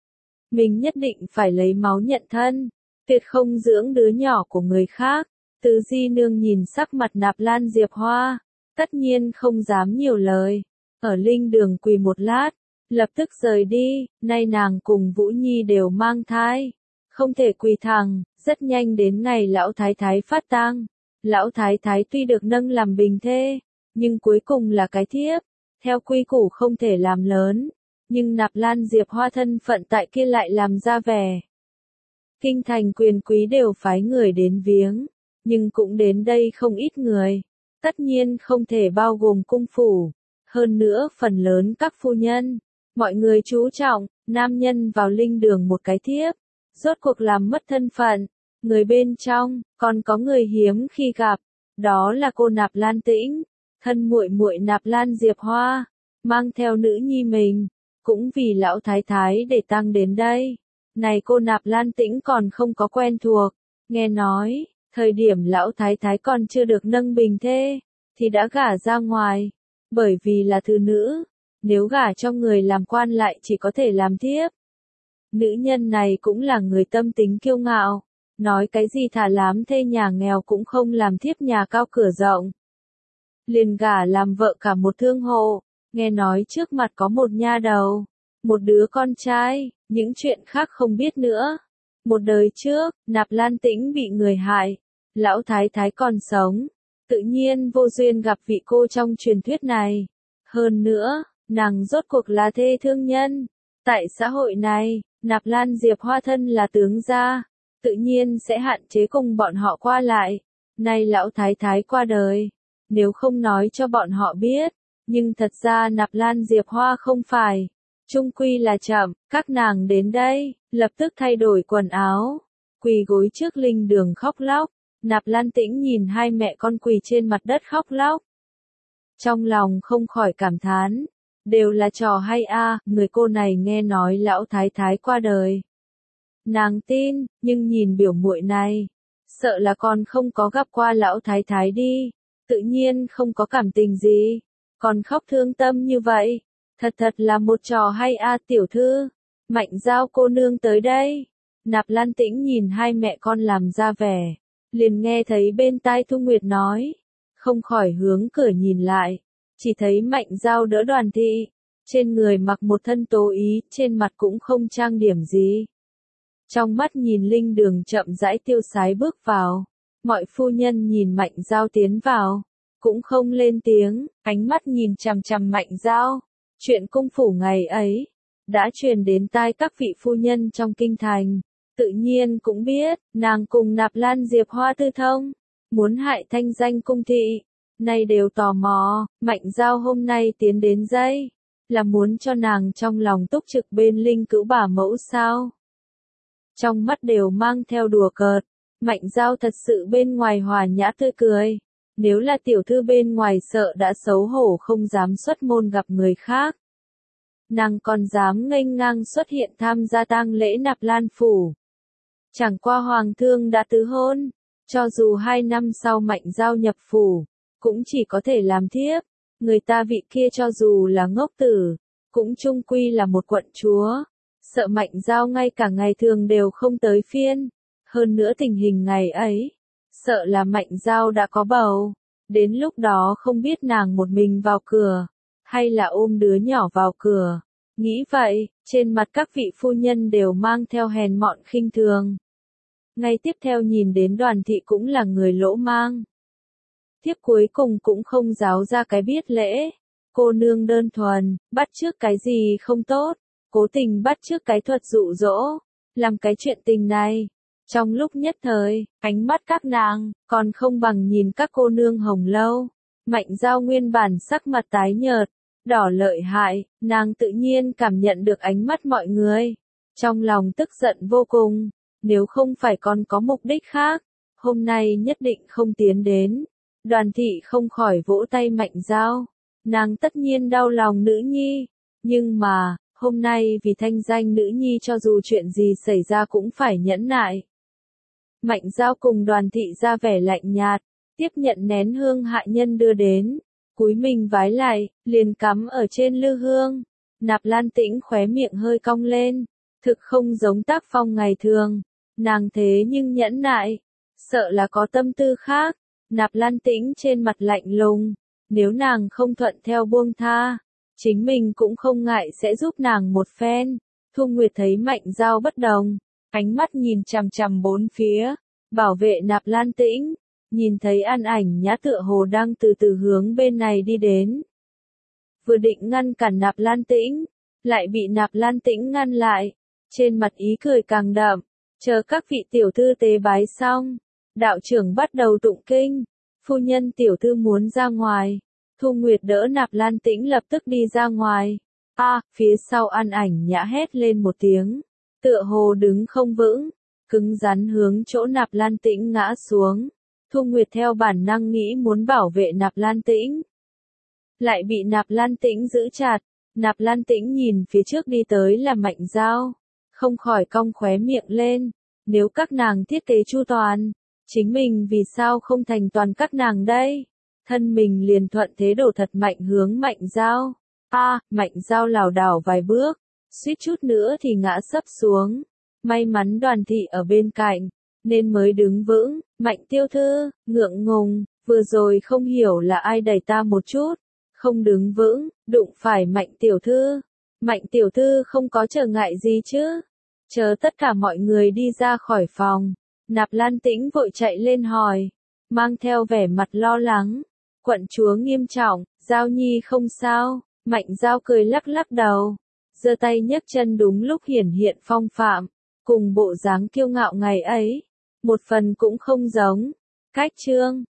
Mình nhất định phải lấy máu nhận thân, tuyệt không dưỡng đứa nhỏ của người khác. Từ Di Nương nhìn sắc mặt Nạp Lan Diệp Hoa, tất nhiên không dám nhiều lời. Ở linh đường quỳ một lát, lập tức rời đi, nay nàng cùng Vũ Nhi đều mang thai. Không thể quỳ thẳng, rất nhanh đến ngày lão thái thái phát tang. Lão thái thái tuy được nâng làm bình thê, nhưng cuối cùng là cái thiếp, theo quy củ không thể làm lớn, nhưng Nạp Lan Diệp Hoa thân phận tại kia lại làm ra vẻ. Kinh thành quyền quý đều phái người đến viếng, nhưng cũng đến đây không ít người, tất nhiên không thể bao gồm cung phủ, hơn nữa phần lớn các phu nhân, mọi người chú trọng, nam nhân vào linh đường một cái thiếp, rốt cuộc làm mất thân phận. Người bên trong, còn có người hiếm khi gặp, đó là cô Nạp Lan Tĩnh, thân muội muội Nạp Lan Diệp Hoa, mang theo nữ nhi mình, cũng vì lão thái thái để tang đến đây. Này cô Nạp Lan Tĩnh còn không có quen thuộc, nghe nói, thời điểm lão thái thái còn chưa được nâng bình thê, thì đã gả ra ngoài, bởi vì là thứ nữ, nếu gả cho người làm quan lại chỉ có thể làm thiếp. Nữ nhân này cũng là người tâm tính kiêu ngạo. Nói cái gì thà lám thê nhà nghèo cũng không làm thiếp nhà cao cửa rộng. Liền gả làm vợ cả một thương hộ, nghe nói trước mặt có một nha đầu, một đứa con trai, những chuyện khác không biết nữa. Một đời trước, Nạp Lan Tĩnh bị người hại, lão thái thái còn sống, tự nhiên vô duyên gặp vị cô trong truyền thuyết này. Hơn nữa, nàng rốt cuộc là thê thương nhân. Tại xã hội này, Nạp Lan Diệp Hoa thân là tướng gia, tự nhiên sẽ hạn chế cùng bọn họ qua lại. Nay lão thái thái qua đời, nếu không nói cho bọn họ biết, nhưng thật ra Nạp Lan Diệp Hoa không phải. Trung quy là chậm, các nàng đến đây, lập tức thay đổi quần áo, quỳ gối trước linh đường khóc lóc. Nạp Lan Tĩnh nhìn hai mẹ con quỳ trên mặt đất khóc lóc. Trong lòng không khỏi cảm thán, đều là trò hay a, người cô này nghe nói lão thái thái qua đời. Nàng tin, nhưng nhìn biểu muội này, sợ là còn không có gặp qua lão thái thái đi, tự nhiên không có cảm tình gì, còn khóc thương tâm như vậy, thật là một trò hay a. Tiểu thư, Mạnh Giao cô nương tới đây. Nạp Lan Tĩnh nhìn hai mẹ con làm ra vẻ, liền nghe thấy bên tai Thu Nguyệt nói, không khỏi hướng cửa nhìn lại, chỉ thấy Mạnh Giao đỡ Đoàn thị, trên người mặc một thân tố ý, trên mặt cũng không trang điểm gì. Trong mắt nhìn linh đường chậm rãi tiêu sái bước vào, mọi phu nhân nhìn Mạnh Giao tiến vào, cũng không lên tiếng, ánh mắt nhìn chằm chằm Mạnh Giao. Chuyện cung phủ ngày ấy, đã truyền đến tai các vị phu nhân trong kinh thành, tự nhiên cũng biết, nàng cùng Nạp Lan Diệp Hoa tư thông, muốn hại thanh danh cung thị, nay đều tò mò, Mạnh Giao hôm nay tiến đến đây, là muốn cho nàng trong lòng túc trực bên linh cữu bà mẫu sao? Trong mắt đều mang theo đùa cợt, Mạnh Giao thật sự bên ngoài hòa nhã tươi cười, nếu là tiểu thư bên ngoài sợ đã xấu hổ không dám xuất môn gặp người khác. Nàng còn dám nghênh ngang xuất hiện tham gia tang lễ Nạp Lan phủ. Chẳng qua hoàng thương đã tứ hôn, cho dù 2 năm sau Mạnh Giao nhập phủ, cũng chỉ có thể làm thiếp, người ta vị kia cho dù là ngốc tử, cũng chung quy là một quận chúa. Sợ Mạnh Giao ngay cả ngày thường đều không tới phiên, hơn nữa tình hình ngày ấy, sợ là Mạnh Giao đã có bầu, đến lúc đó không biết nàng một mình vào cửa, hay là ôm đứa nhỏ vào cửa. Nghĩ vậy, trên mặt các vị phu nhân đều mang theo hèn mọn khinh thường. Ngay tiếp theo nhìn đến Đoàn thị cũng là người lỗ mang. Thiếp cuối cùng cũng không giáo ra cái biết lễ, cô nương đơn thuần, bắt chước cái gì không tốt, cố tình bắt chước cái thuật dụ dỗ, làm cái chuyện tình này. Trong lúc nhất thời, ánh mắt các nàng, còn không bằng nhìn các cô nương hồng lâu. Mạnh Giao nguyên bản sắc mặt tái nhợt, đỏ lợi hại, nàng tự nhiên cảm nhận được ánh mắt mọi người. Trong lòng tức giận vô cùng, nếu không phải còn có mục đích khác, hôm nay nhất định không tiến đến. Đoàn thị không khỏi vỗ tay Mạnh Giao, nàng tất nhiên đau lòng nữ nhi, nhưng mà, hôm nay vì thanh danh nữ nhi cho dù chuyện gì xảy ra cũng phải nhẫn nại. Mạnh Giao cùng Đoàn thị ra vẻ lạnh nhạt, tiếp nhận nén hương hạ nhân đưa đến, cúi mình vái lại, liền cắm ở trên lư hương. Nạp Lan Tĩnh khóe miệng hơi cong lên, thực không giống tác phong ngày thường, nàng thế nhưng nhẫn nại, sợ là có tâm tư khác. Nạp Lan Tĩnh trên mặt lạnh lùng, Nếu nàng không thuận theo buông tha, chính mình cũng không ngại sẽ giúp nàng một phen. Thu Nguyệt thấy Mạnh Giao bất đồng, ánh mắt nhìn chằm chằm bốn phía, bảo vệ Nạp Lan Tĩnh, nhìn thấy An Ảnh Nhã tựa hồ đang từ từ hướng bên này đi đến. Vừa định ngăn cản Nạp Lan Tĩnh, lại bị Nạp Lan Tĩnh ngăn lại, trên mặt ý cười càng đậm, chờ các vị tiểu thư tế bái xong, đạo trưởng bắt đầu tụng kinh, phu nhân tiểu thư muốn ra ngoài. Thu Nguyệt đỡ Nạp Lan Tĩnh lập tức đi ra ngoài. Phía sau An Ảnh Nhã hét lên một tiếng, tựa hồ đứng không vững, cứng rắn hướng chỗ Nạp Lan Tĩnh ngã xuống. Thu Nguyệt theo bản năng nghĩ muốn bảo vệ Nạp Lan Tĩnh, lại bị Nạp Lan Tĩnh giữ chặt. Nạp Lan Tĩnh nhìn phía trước đi tới là Mạnh Giao, không khỏi cong khóe miệng lên, nếu các nàng thiết kế chu toàn, chính mình vì sao không thành toàn các nàng đây? Thân mình liền thuận thế đổ thật mạnh hướng Mạnh Giao. Mạnh Giao lảo đảo vài bước, suýt chút nữa thì ngã sấp xuống. May mắn Đoàn thị ở bên cạnh, nên mới đứng vững. Mạnh tiểu thư, ngượng ngùng, vừa rồi không hiểu là ai đẩy ta một chút, không đứng vững, đụng phải Mạnh tiểu thư. Mạnh tiểu thư không có trở ngại gì chứ? Chờ tất cả mọi người đi ra khỏi phòng, Nạp Lan Tĩnh vội chạy lên hỏi, mang theo vẻ mặt lo lắng. Quận chúa nghiêm trọng, Giao nhi không sao. Mạnh Giao cười lắc lắc đầu, giơ tay nhấc chân đúng lúc hiển hiện phong phạm, cùng bộ dáng kiêu ngạo ngày ấy, một phần cũng không giống. Cách chương